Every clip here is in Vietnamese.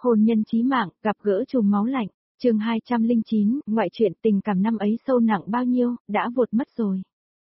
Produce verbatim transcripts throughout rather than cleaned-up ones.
Hôn nhân chí mạng, gặp gỡ trùng máu lạnh, chương hai trăm lẻ chín, ngoại truyện tình cảm năm ấy sâu nặng bao nhiêu, đã vụt mất rồi.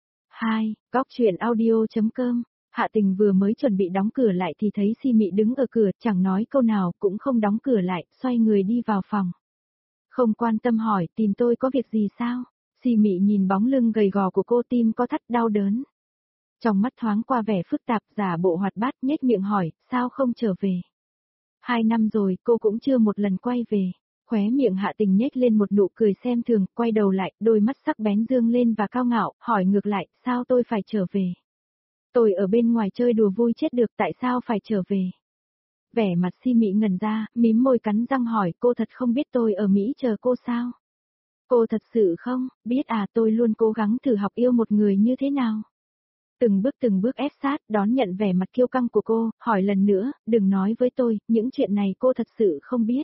hai. Góc truyện audio.com. Hạ Tình vừa mới chuẩn bị đóng cửa lại thì thấy Si Mị đứng ở cửa, chẳng nói câu nào cũng không đóng cửa lại, xoay người đi vào phòng. Không quan tâm hỏi, tìm tôi có việc gì sao? Si Mị nhìn bóng lưng gầy gò của cô, tim có thắt đau đớn. Trong mắt thoáng qua vẻ phức tạp, giả bộ hoạt bát, nhếch miệng hỏi, sao không trở về? Hai năm rồi, cô cũng chưa một lần quay về. Khóe miệng Hạ Tình nhếch lên một nụ cười xem thường, quay đầu lại, đôi mắt sắc bén dương lên và cao ngạo, hỏi ngược lại, sao tôi phải trở về? Tôi ở bên ngoài chơi đùa vui chết được, tại sao phải trở về? Vẻ mặt Si Mị ngẩn ra, mím môi cắn răng hỏi, cô thật không biết tôi ở Mỹ chờ cô sao? Cô thật sự không, biết à, tôi luôn cố gắng thử học yêu một người như thế nào. Từng bước từng bước ép sát, đón nhận vẻ mặt kiêu căng của cô, hỏi lần nữa, đừng nói với tôi, những chuyện này cô thật sự không biết.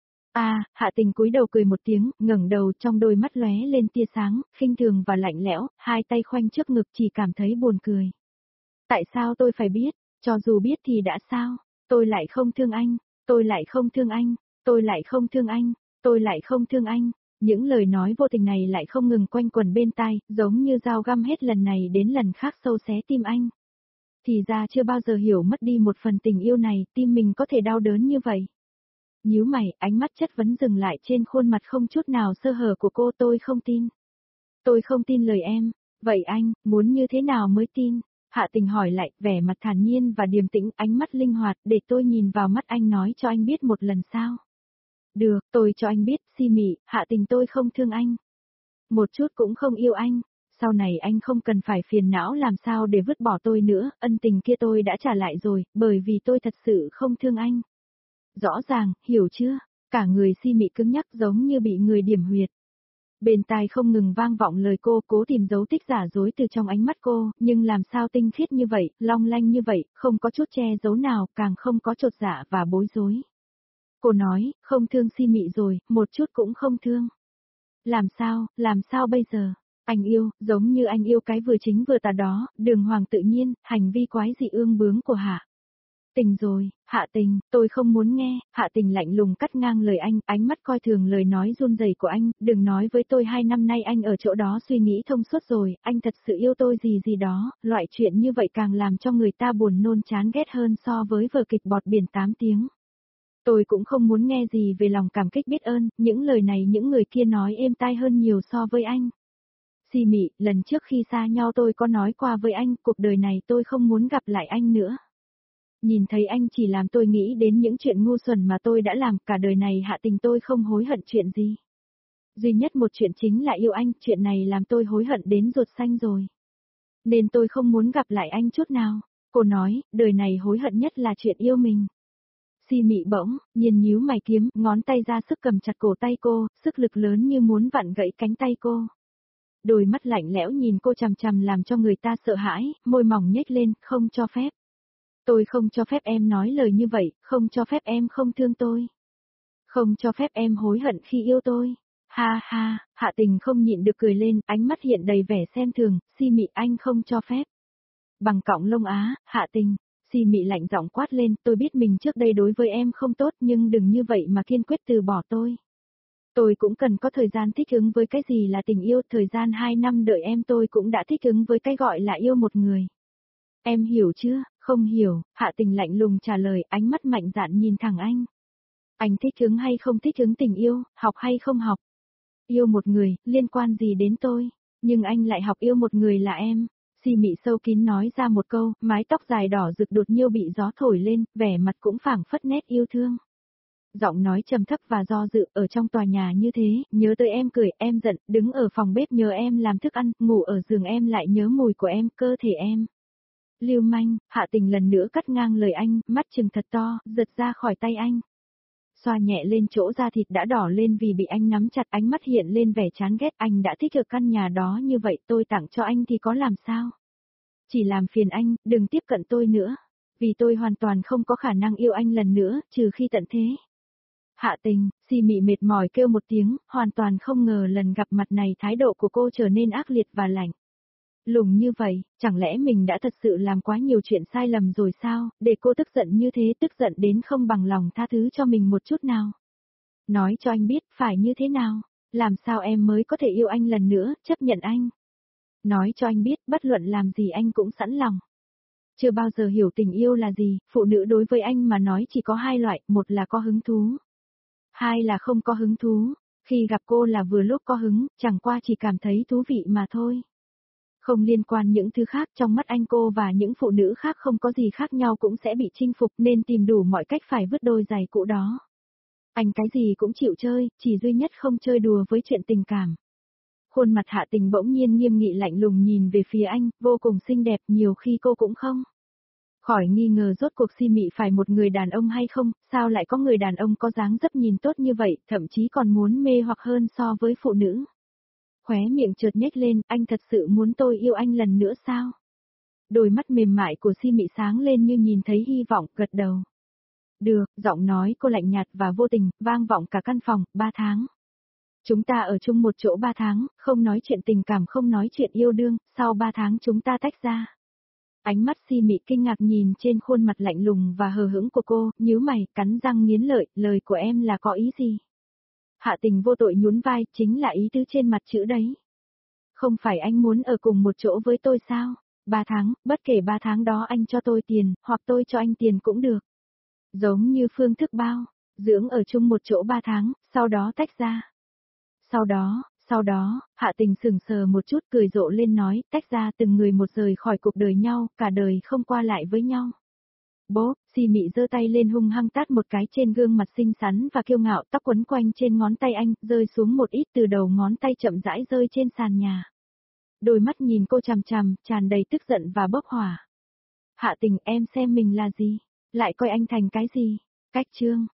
À, Hạ Tình cúi đầu cười một tiếng, ngẩng đầu, trong đôi mắt lóe lên tia sáng, khinh thường và lạnh lẽo, hai tay khoanh trước ngực, chỉ cảm thấy buồn cười. Tại sao tôi phải biết, cho dù biết thì đã sao, tôi lại không thương anh, tôi lại không thương anh, tôi lại không thương anh, tôi lại không thương anh. Những lời nói vô tình này lại không ngừng quanh quẩn bên tai, giống như dao găm hết lần này đến lần khác sâu xé tim anh. Thì ra chưa bao giờ hiểu mất đi một phần tình yêu này, tim mình có thể đau đớn như vậy. Nhíu mày, ánh mắt chất vấn dừng lại trên khuôn mặt không chút nào sơ hở của cô. Tôi không tin. Tôi không tin lời em. Vậy anh, muốn như thế nào mới tin? Hạ Tình hỏi lại, vẻ mặt thản nhiên và điềm tĩnh, ánh mắt linh hoạt, để tôi nhìn vào mắt anh nói cho anh biết một lần sao? Được, tôi cho anh biết, Si Mị, Hạ Tình tôi không thương anh. Một chút cũng không yêu anh. Sau này anh không cần phải phiền não làm sao để vứt bỏ tôi nữa, ân tình kia tôi đã trả lại rồi, bởi vì tôi thật sự không thương anh. Rõ ràng, hiểu chưa? Cả người Si Mị cứng nhắc giống như bị người điểm huyệt. Bên tai không ngừng vang vọng lời cô, cố tìm dấu tích giả dối từ trong ánh mắt cô, nhưng làm sao tinh khiết như vậy, long lanh như vậy, không có chút che giấu nào, càng không có chột dạ và bối rối. Cô nói, không thương Si Mị rồi, một chút cũng không thương. Làm sao, làm sao bây giờ? Anh yêu, giống như anh yêu cái vừa chính vừa tà đó, đường hoàng tự nhiên, hành vi quái dị ương bướng của Hạ Tình rồi, Hạ Tình, tôi không muốn nghe. Hạ Tình lạnh lùng cắt ngang lời anh, ánh mắt coi thường lời nói run rẩy của anh, đừng nói với tôi hai năm nay anh ở chỗ đó suy nghĩ thông suốt rồi, anh thật sự yêu tôi gì gì đó, loại chuyện như vậy càng làm cho người ta buồn nôn chán ghét hơn so với vở kịch bọt biển tám tiếng. Tôi cũng không muốn nghe gì về lòng cảm kích biết ơn, những lời này những người kia nói êm tai hơn nhiều so với anh. Si Mị, lần trước khi xa nhau tôi có nói qua với anh, cuộc đời này tôi không muốn gặp lại anh nữa. Nhìn thấy anh chỉ làm tôi nghĩ đến những chuyện ngu xuẩn mà tôi đã làm, cả đời này Hạ Tình tôi không hối hận chuyện gì. Duy nhất một chuyện chính là yêu anh, chuyện này làm tôi hối hận đến ruột xanh rồi. Nên tôi không muốn gặp lại anh chút nào. Cô nói, đời này hối hận nhất là chuyện yêu mình. Si Mị bỗng, nhìn nhíu mày kiếm, ngón tay ra sức cầm chặt cổ tay cô, sức lực lớn như muốn vặn gãy cánh tay cô. Đôi mắt lạnh lẽo nhìn cô chằm chằm làm cho người ta sợ hãi, môi mỏng nhếch lên, không cho phép. Tôi không cho phép em nói lời như vậy, không cho phép em không thương tôi. Không cho phép em hối hận khi yêu tôi. Ha ha, Hạ Tình không nhịn được cười lên, ánh mắt hiện đầy vẻ xem thường, Si Mị anh không cho phép. Bằng cọng lông á, Hạ Tình, Si Mị lạnh giọng quát lên, tôi biết mình trước đây đối với em không tốt nhưng đừng như vậy mà kiên quyết từ bỏ tôi. Tôi cũng cần có thời gian thích ứng với cái gì là tình yêu, thời gian hai năm đợi em tôi cũng đã thích ứng với cái gọi là yêu một người. Em hiểu chưa? Không hiểu, Hạ Tình lạnh lùng trả lời, ánh mắt mạnh dạn nhìn thẳng anh. Anh thích ứng hay không thích ứng tình yêu, học hay không học? Yêu một người, liên quan gì đến tôi? Nhưng anh lại học yêu một người là em. Si Mị sâu kín nói ra một câu, mái tóc dài đỏ rực đột nhiêu bị gió thổi lên, vẻ mặt cũng phảng phất nét yêu thương. Giọng nói trầm thấp và do dự, ở trong tòa nhà như thế, nhớ tới em cười, em giận, đứng ở phòng bếp nhớ em làm thức ăn, ngủ ở giường em lại nhớ mùi của em, cơ thể em. Lưu manh, Hạ Tình lần nữa cắt ngang lời anh, mắt trừng thật to, giật ra khỏi tay anh. Xoa nhẹ lên chỗ da thịt đã đỏ lên vì bị anh nắm chặt, ánh mắt hiện lên vẻ chán ghét, anh đã thích ở căn nhà đó như vậy, tôi tặng cho anh thì có làm sao? Chỉ làm phiền anh, đừng tiếp cận tôi nữa, vì tôi hoàn toàn không có khả năng yêu anh lần nữa, trừ khi tận thế. Hạ Tình, Si Mị mệt mỏi kêu một tiếng, hoàn toàn không ngờ lần gặp mặt này thái độ của cô trở nên ác liệt và lạnh. Lùng như vậy, chẳng lẽ mình đã thật sự làm quá nhiều chuyện sai lầm rồi sao, để cô tức giận như thế, tức giận đến không bằng lòng tha thứ cho mình một chút nào. Nói cho anh biết phải như thế nào, làm sao em mới có thể yêu anh lần nữa, chấp nhận anh. Nói cho anh biết bất luận làm gì anh cũng sẵn lòng. Chưa bao giờ hiểu tình yêu là gì, phụ nữ đối với anh mà nói chỉ có hai loại, một là có hứng thú, hai là không có hứng thú. Khi gặp cô là vừa lúc có hứng, chẳng qua chỉ cảm thấy thú vị mà thôi. Không liên quan những thứ khác, trong mắt anh cô và những phụ nữ khác không có gì khác nhau cũng sẽ bị chinh phục nên tìm đủ mọi cách phải vứt đôi giày cũ đó. Anh cái gì cũng chịu chơi, chỉ duy nhất không chơi đùa với chuyện tình cảm. Khuôn mặt Hạ Tình bỗng nhiên nghiêm nghị lạnh lùng nhìn về phía anh, vô cùng xinh đẹp, nhiều khi cô cũng không khỏi nghi ngờ rốt cuộc Si Mị phải một người đàn ông hay không, sao lại có người đàn ông có dáng dấp nhìn tốt như vậy, thậm chí còn muốn mê hoặc hơn so với phụ nữ. Khóe miệng chợt nhếch lên, anh thật sự muốn tôi yêu anh lần nữa sao? Đôi mắt mềm mại của Si Mị sáng lên như nhìn thấy hy vọng, gật đầu. Được, giọng nói cô lạnh nhạt và vô tình, vang vọng cả căn phòng, ba tháng. Chúng ta ở chung một chỗ ba tháng, không nói chuyện tình cảm, không nói chuyện yêu đương, sau ba tháng chúng ta tách ra. Ánh mắt Si Mị kinh ngạc nhìn trên khuôn mặt lạnh lùng và hờ hững của cô, nhíu mày, cắn răng nghiến lợi, lời của em là có ý gì? Hạ Tình vô tội nhún vai, chính là ý tứ trên mặt chữ đấy. Không phải anh muốn ở cùng một chỗ với tôi sao? Ba tháng, bất kể ba tháng đó anh cho tôi tiền, hoặc tôi cho anh tiền cũng được. Giống như phương thức bao, dưỡng ở chung một chỗ ba tháng, sau đó tách ra. Sau đó, sau đó, Hạ Tình sững sờ một chút cười rộ lên nói, tách ra từng người một rời khỏi cuộc đời nhau, cả đời không qua lại với nhau. Bố, Si Mị giơ tay lên hung hăng tát một cái trên gương mặt xinh xắn và kiêu ngạo, tóc quấn quanh trên ngón tay anh, rơi xuống một ít từ đầu ngón tay chậm rãi rơi trên sàn nhà. Đôi mắt nhìn cô chằm chằm, tràn đầy tức giận và bốc hỏa. Hạ Tình, em xem mình là gì? Lại coi anh thành cái gì? Cách trương.